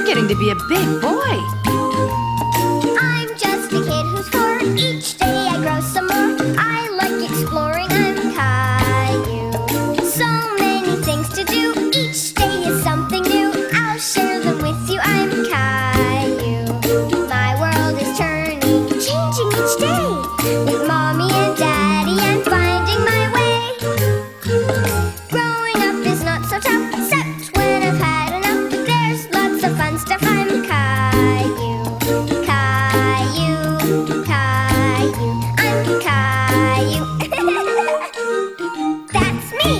getting to be a big boy. I'm just a kid who's 4. Each day I grow some more. I like exploring. I'm Caillou. So many things to do. Each day is something new. I'll share them with you. I'm Caillou. My world is turning, changing each day. With Mommy and Daddy, I'm finding my way. Growing up is not so tough, except when I've had enough. But there's lots of fun stuff. I'm Caillou, Caillou, Caillou. I'm Caillou. That's me.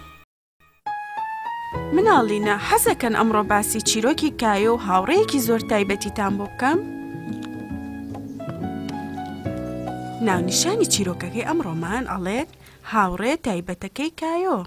مناڵینە حەزەکەن ئەمڕۆ باسی چیرۆکی کایۆ و هاوڕێیەکی زۆر تایبەتیتان بۆ بکەم؟ ناونیشانی چیرۆکەکەی ئەمڕۆمان ئەڵێت هاوڕێ تایبەتەکەی کایۆ.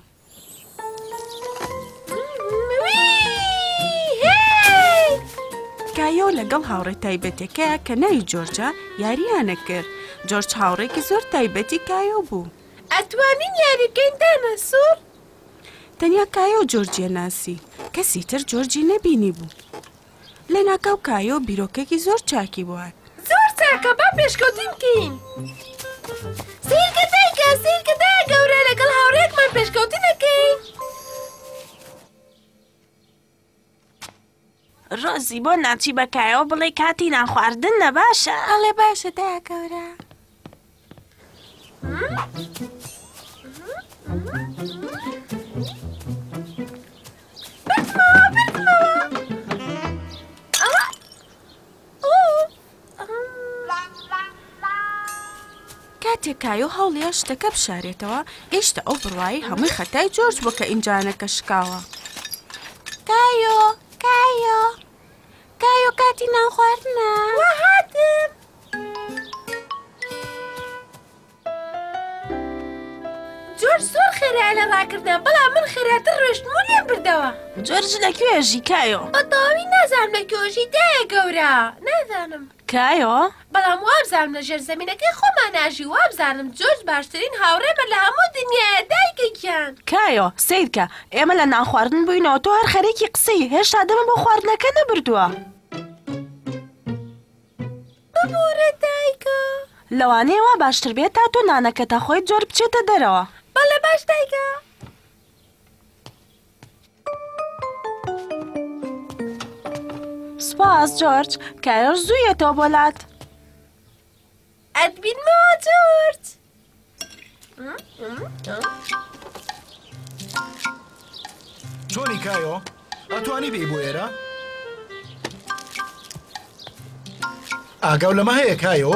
کایۆ لەگەڵ هاوڕێ تایبەتەکەیە کە ناوی جۆرجە یاریانە کرد. جۆرج هاوڕێکی زۆر تایبەتی کایۆ بوو. ئەتوانین یاریەکەین دانەسوور؟ تەنیا کایۆ جۆرجیە ناسی، کەسی تر جۆرجی نەبینی بوو. لە ناکاو کایۆ بیرۆکێکی زۆر چاکی بووات. زۆر چاکە، با پێشکەوتی بکەین. سیرکە دایکە، سیرکە دایە گەورە، لەگەڵ هاوڕێکمان پێشکەوتی نەکەین. ڕۆزی بۆ ناچی بە کایۆ بڵێ کاتی نانخواردن نەباشە. ئەڵێ باشە دایە گەورە. کاتێک کایۆ هەوڵیە شتەکە بشارێتەوە، ئێشتا ئەو بڕوایی هەمووی خەتای جۆرج بوو کە ئینجانەکە شکاوە. کایۆ، کایۆ، کایۆ کاتی نانخواردنە. وا هاتم. جۆرج زۆر خێرایە لە ڕاکردن، بەڵام من خێراتر ڕۆشتمونیان بردەوە. جۆرج لەکوێژی کایۆ؟ بەتەواوی نازانم لەکوێژی دایە گەورە، نازانم. کایۆ؟ بەڵام وابزانم لە ژێر زەمینەکەی خۆمان ناژی، وابزانم جۆرج باشترین هاوڕێمە لە هەموو دنیایە دایکێکیان. کایۆ سیرکە، ئێمە لە نانخواردن بووینەوە، تۆ هەر خەرێکی قسەی، هێشتا دەمە بۆ خواردنەکە نەبردووە. ببوورە دایکە. لەوانەیە وا باشتر بێت تا تۆ نانەکەتە خۆی جۆر بچێتە دەرەوە. بەڵێ باش دایکە. سپاس جۆرج، کایۆش زوویەتەوە بۆ لات. ئەتبینمەوە جۆرج. چۆنی کایۆ؟ ئەتوانی بێی بۆ ئێرە؟ ئاگاو لەمە هەیە کایۆ؟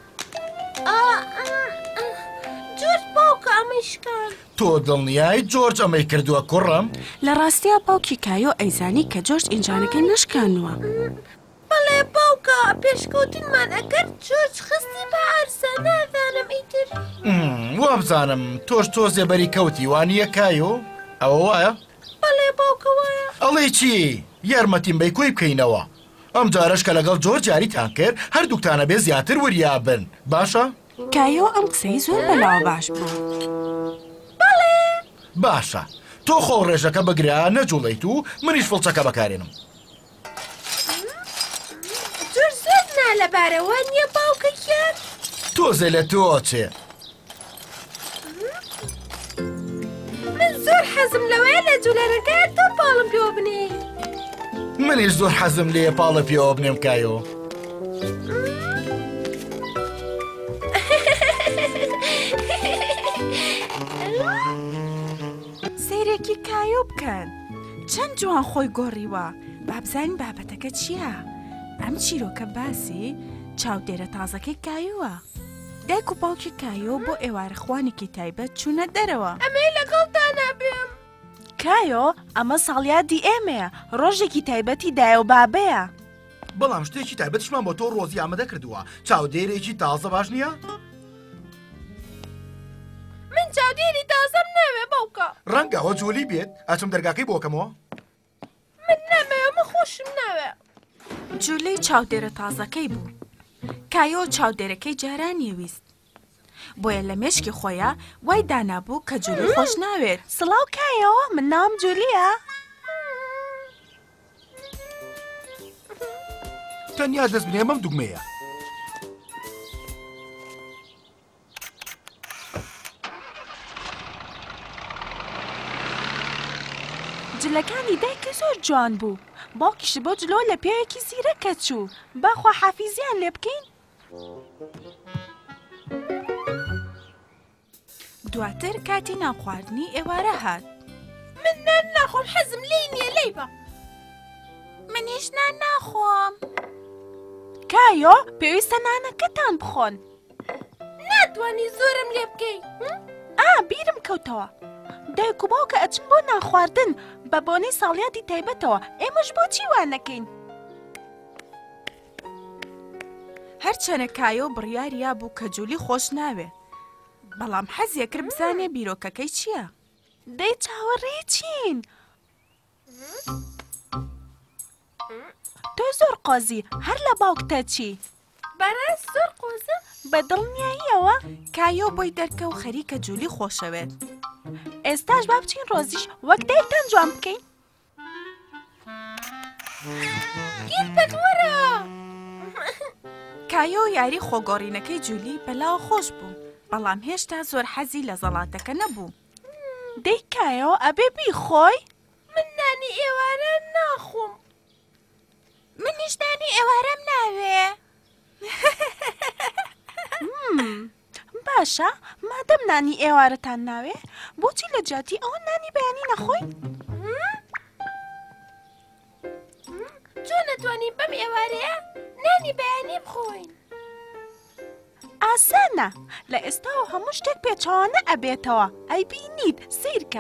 جۆرج باوکە ئەمەی شکان. تۆ دڵنیای جۆرج ئەمەی کردووە کوڕم؟ لە ڕاستیە باوکی کایۆ ئەیزانی کە جۆرج ئینجانەکەی نشکانووە. بەڵێ باوکە، پێشکەوتنمان ئەکرد جۆرج خستی بە عەرزە، نازانم ئیتر. وابزانم تۆش تۆزێ بەری کەوتی وانییە کایۆ؟ ئەوە وایە؟ بەڵێ باوکە وایە. ئەڵێ چی؟ یارمەتیم بەی کۆی بکەینەوە. ئەم جارش کە لەگەڵ جۆرج یاریتان کرد، هەردووکتانە بێ زیاتر وریابن، باشە؟ کایۆ ئەم قسەی زۆر بەلاوە باش بوو. باشە، تۆ خۆ ڕێژەکە بگرە نەجوڵیت و منیش فڵچەکە بەکارێنم. جۆرج زۆر نا لەبارەوە نییە باوکەکیان؟ تۆزێ لە تۆ چێ؟ من زۆر حەزم لەوەیە لە جوولەرەکە تۆ پاڵم پێوە بنێ. منیش زۆر حەزم لێ پاڵە پێوە بنێم کایۆ. سیرێکی کایۆ بکەن. چەند جوان خۆی گۆڕیوە. بابزانین بابەتەکە چییە؟ ئەم چیرۆکە باسی چاودێرە تازەکەی کایۆوە. دایک و باوکی کایۆ بۆ ئێوارەخوانێکی تایبەت چوونە دەرەوە. ئەمەی لەگەڵتانە بێم. کایۆ ئەمە ساڵیادی ئێمەیە، ڕۆژێکی تایبەتی دایە و بابەیە. بەڵام شتێکی تایبەتشمان بۆ تۆ ڕۆزی ئامادە کردووە. چاودێرێکی تازە باش نییە؟ من چاودێری تازەم ناوێ باوکە. ڕەنگەوە جوولی بێت، ئەچم دەرگاکەی بۆکەمەوە. من نامەوێ، من خۆشم ناوێ. جوولەی چاودێرە تازەکەی بوو. کایۆ چاودێرەکەی جارانی ویست. بۆیە لە مێشکی خۆیە وای دانابوو کە جوولی خۆش ناوێت. سڵاو کایۆ، من ناوم جوولیە. تەنیا دەست بنێمەم دوگمەیە. جلەکانی دایکە زۆر جوان بوو. باوکیش بۆ جلۆ لە پێوێکی زیرەکە چوو. باخوا حەفیزیان لێ بکەین. دواتر کاتی نان خواردنی ئێوارە هات. من نان ناخۆم حەزم لێی نییە لێی بە. منیش نان ناخۆم. کایۆ پێویستە نانەکەتان بخۆن. ناتوانی زۆرم لێ بکەی. بیرم کەوتەوە. دایک و باوکە ئەچن بۆ نان خواردن بە بۆنەی ساڵیادی تایبەتەوە. ئێمەش بۆچی وان نەکەین؟ هەرچەنە کایۆ بڕیاریا بوو کە جولی خۆش ناوێ. بەڵام حەزیە کرد بزانێ بیرۆکەکەی چییە؟ دەی چاوەڕێی چین؟ تۆ زۆر قۆزی هەر لە باوکتە چی؟ بەڕاست زۆر قۆزم. بەدڵنیاییەوە کایۆ بۆی دەرکە و خەریکە جولی خۆشەوێت. ئێستاش با بچین ڕۆزیش وەک دایکتان جوان بکەین. گیربەت وەرە. کایۆ یاری خۆگۆڕینەکەی جولی بەلاوە خۆش بوو. بەڵام هێشتا زۆر حەزی لە زەڵاتەکە نەبوو. دەی کایۆ ئەبێ بیخۆی؟ من نانی ئێوارە ناخۆم. منیش نانی ئێوارەم ناوێ. باشە مادەم نانی ئێوارەتان ناوێ بۆچی لە جاتی ئەوە نانی بەیانی نەخۆین؟ چۆن نەتوانین بەم ئێوارەیە نانی بەیانی بخۆین؟ ئاسانە لە ئێستاوە هەموو شتێک پێچەوانە ئەبێتەوە. ئەیبینیت سیرکە.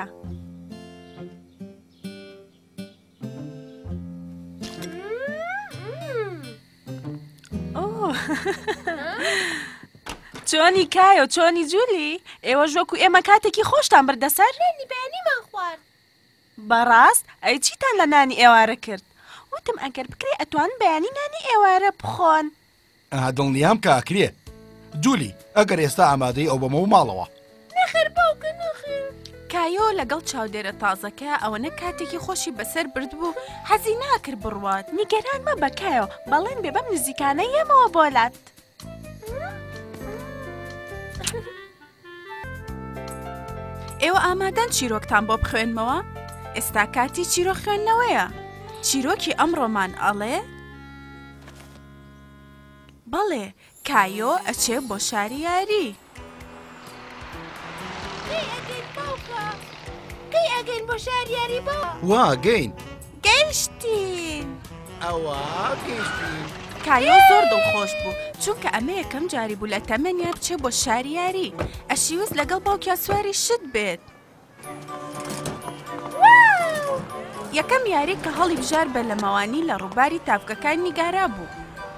چۆنی کایۆ چۆنی جولی؟ ئێوەش وەکو ئێمە کاتێکی خۆشتان بردەسەر؟ نانی بەیانیمان خوارد. بەڕاست ئەی چیتان لە نانی ئێوارە کرد؟ وتم ئەگەر بکرێ ئەتوان بەیانی نانی ئێوارە بخۆن. دڵنیام کاکرێ. جولی ئەگەر ئێستا ئامادەی ئەو بەمە و ماڵەوە. نەخێر باوکە نەخێر. کایۆ لەگەڵ چاودێرە تازەکە ئەوەنە کاتێکی خۆشی بەسەر برد بوو حەزی ناکرد بڕوات. نیگەران مەبە کایۆ بەڵێن بێ بەم نزیکانە یەمەوە بۆلات. ئێوە ئامادەن چیرۆکتان بۆ بخوێنمەوە؟ ئێستا کاتی چیرۆ خوێندنەوەیە. چیرۆکی ئەمڕۆمان ئەڵێ؟ بەڵێ کایۆ ئەچێ بۆ شاری یاری. کەی ئەگەین باوکە؟ کەی ئەگەین بۆ شاری یاری باوکە؟ وا گەین. گەیشتین. ئەوە گەیشتین. کایۆ زۆر دڵخۆش بوو چونکە ئەمە یەکەم جاری بوو لە تەمەنیا بچێ بۆ شاری یاری. ئەشیوەست لەگەڵ باوکیا سواری شت بێت. یەکەم یاری کە هەڵی بژار بە لەمەوانی لە ڕووباری تاڤگەکان نیگارا بوو.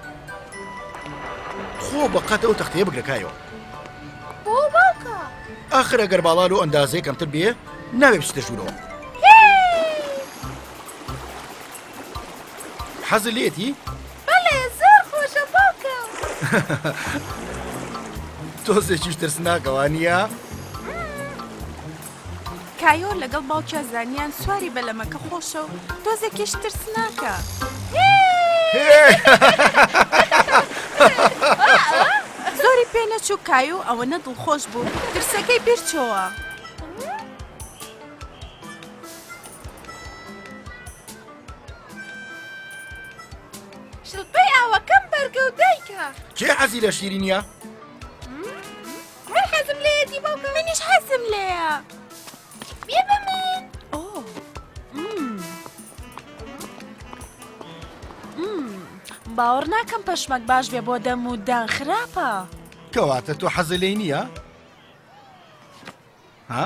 خۆ بەقەت ئەو تەختەیە بگرە کایۆ. بۆ باوکە. ئاخر ئەگەر باڵال و ئەندازەی کەمتر بێ ناوێ بچتە ژوورەوە. حەزت لێتی؟ بەڵێ زۆر خۆشە باوکە. تۆزێکیش ترسناکە وانییە؟ کایۆ لەگەڵ باوکیا زانیان سواری بەلەمەکە خۆشە و تۆزێکیش ترسناکە. زۆری پێ نەچوو کایۆ ئەوەنە دڵخۆش بوو ترسەکەی بیرچەوە. شڵپەی ئاوەکەم بەرگە و دایکە. کێ حەزی لە شیرینیە؟ من حەزم لێیەتی باوکە. منیش حەزم لێیە. بێ بە من. باوەڕ ناکەم پەشمەک باش بێ بۆ دەم و دان خراپە. کەواتە تۆ حەزە لێی نییە؟ ها؟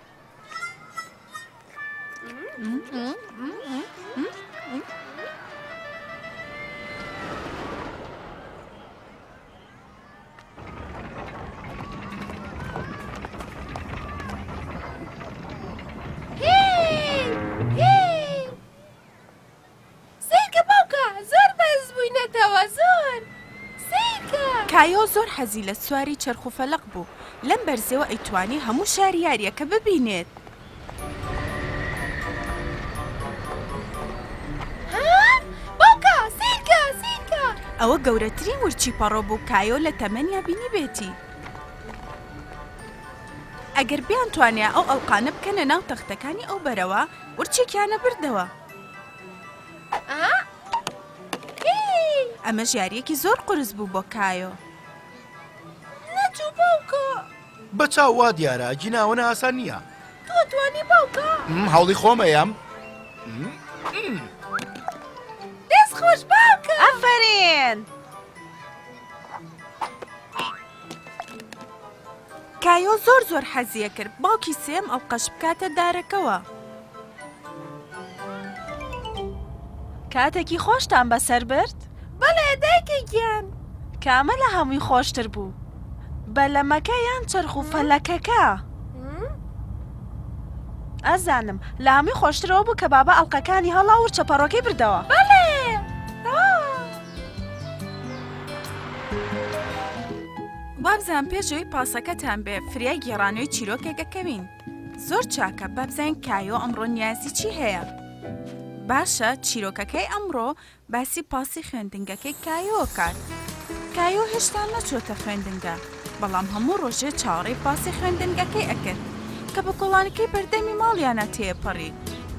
کایۆ زۆر حەزی لە سواری چەرخ و فەلەق بوو. لەم بەرزەوە ئەیتوانی هەموو شاری یاریەکە ببینێت. باوکە سیرکە سیرکە. ئەوە گەورەترین ورچی پەڕۆ بوو کایۆ لە تەمەنیا بینی بێتی. ئەگەر بیان توانیا ئەو ئەڵقانە بکەنە ناو تەختەکانی ئەو بەرەوە ورچێکیانە بردەوە. ئەمە ژیاریەکی زۆر قورس بوو بۆ کایۆ. نەچوو باوکە. بە چاو وا دیارە جیناوەنە ئاسان نییە. تۆ توانی باوکە. هەوڵی خۆمەیەم. دەست خۆش باوکە. ئەفەرین! کایۆ زۆر حەزیە کرد باوکی سێم ئەڵقەش بکاتە دارەکەوە. کاتێکی خۆشتان بەسەر برد؟ بەڵێ دایکە گیان. کامە لە هەمووی خۆشتر بوو؟ بەلەمەکە یان چرخ و فەلەکەکە؟ ئەزانم لە هەمووی خۆشترەوە بوو کە بابا ئەڵقەکانی هەڵا ورچە پەڕۆکەی بردەوە. بەڵێ. وابزان پێشەوەی پاسەکەتان بێ فریای گێڕانەوەی چیرۆکێکەکەوین. زۆر چاکە بابزین کایۆ ئەمڕۆ نیازی چی هەیە؟ باشە چیرۆکەکەی ئەمڕۆ باسی پاسی خوێندنگەکەی کایۆ کات. کایۆ هێشتا نەچۆتە خوێندنگە بەڵام هەموو ڕۆژێ چاوەڕێی پاسی خوێندنگەکەی ئەکرد کە بە کۆڵانەکەی بەردەمی ماڵیانە تێپەڕی.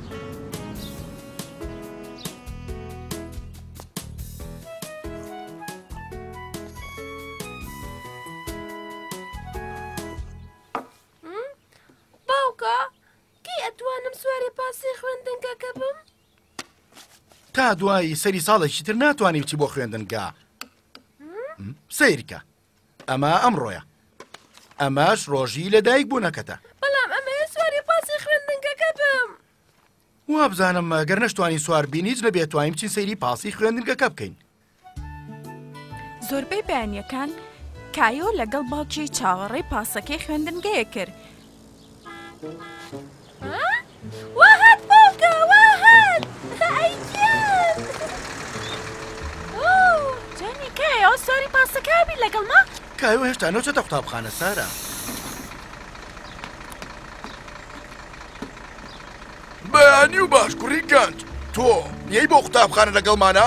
باوکە کی ئەتوانم سواری پاسی خوێندنگەکە بم؟ تا دوایی سەری ساڵێکی تر ناتوانانی بچی بۆ خوێندنگا. سیرکە ئەمە ئەمڕۆیە. ئەمەش ڕۆژی لە دایک بوونەکەتە. بەڵام ئەمەیە سواری پاسی خوێندنگەکە بم. وا بزانم گەر نەشتوانی سوار بین هیچ نەبێت توانین بچین سەیری پاسی خوێندنگەکە بکەین. زۆربەی بەیانیەکان کایۆ لەگەڵ باوکی چاوەڕێی پاسەکەی خوێندنگەیە کرد. واهات باوکە واهات ئەیگیان. جانی کایۆ سواری پاسەکە بی لەگەڵ ما؟ کایۆ هێشتا نەچێتە قوتابخانە سارە. بەیانی و باش کوڕی گەنج تۆ یەی بۆ قوتابخانە لەگەڵمانە؟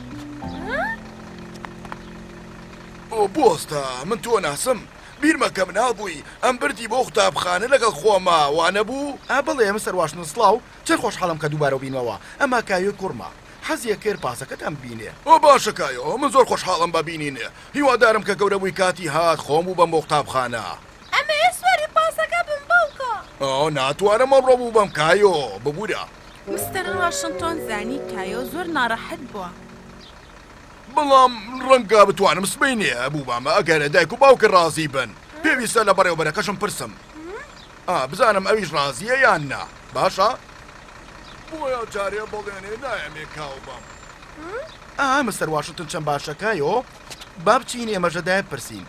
ئۆ بۆستە من تۆ ناسم بیرمەکەم نابووی ئەم بردی بۆ قوتابخانە لەگەڵ خۆمە وانە بوو؟ بڵێ ئەمە سەرواشن سڵاو چەر خۆشحاڵم کە دووبارە بینەوە ئەمە کایۆ کوڕمە حەزیە کرد پاسەکەتان بینێ. ئۆ باشە کایۆ من زۆر خۆشحاڵم بەبینینێ هیوادارم کە گەورەبووی کاتی هات خۆم و بەم بۆ قوتابخانە. ئەمەیە سواری پاسەکە بم باوکە. ئۆ ناتوانم ئەمڕۆ بوو بەم کایۆ ببوورە. مستەر واشنتۆن زانی کایۆ زۆر ناڕەحەت بووە. بەڵام ڕەنگە بتوانم سبەینێ بوو بامە ئەگەرە دایک و باوکە ڕازی بن پێویستە لە بەڕێوەبەرەکەشم پرسم. بزانم ئەویش ڕازیە یان نا باشە؟ بۆیە جارێ بڵێنێ نایەمێ کاو بەم. مستەر واشنتن چەند باشەکایۆ با بچین ئێمەژە دای پرسین.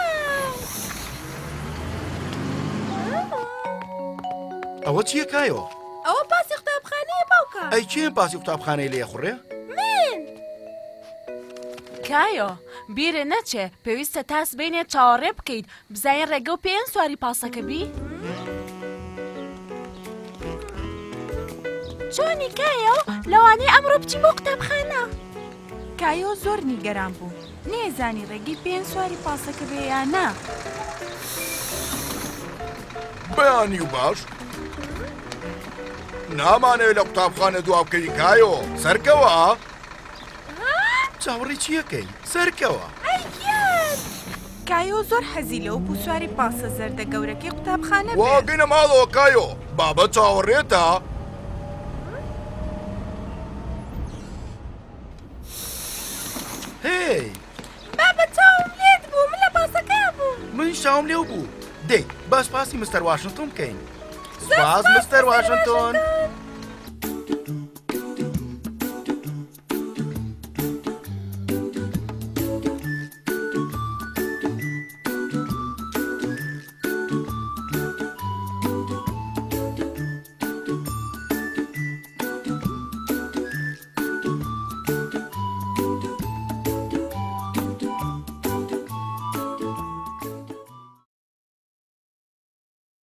ئەوە چییە کایۆ؟ ئەوە پاسی قوتابخانەیە باوکە. ئەی چێن پاسی قوتابخانەی لێ خوڕێ؟ من کایۆ بیرێ نەچێ پێویستە تاس بینێ چاوەڕێ بکەیت بزانین ڕێگە و پێیان سواری پاسەکە بی؟ چۆنی کایۆ لەوانەیە ئەمڕۆ بچین بۆ قوتابخانە. کایۆ زۆر نیگەران بوو نێزانی ڕێگەی پێیان سواری پاسەکە بێ یان نا. بەیانی و باش نامانەوێت لە قوتابخانە دوا بکەی کایۆ سەرکەوە. چاوەڕێی چیەکەی سەرکەوە. کایۆ زۆر حەزی لەو بوو سواری پاسە زەردە گەورەکەی قوتابخانە بێت. واگەینە ماڵەوە کایۆ بابە چاوەڕێتە. هی بابە چاوم لێت بوو من لە پاسەکە بوو. من شاوم لێو بوو دەی باش پاسی مستەر واشنتۆن بکەین. سپاس مستەر واشنتۆن.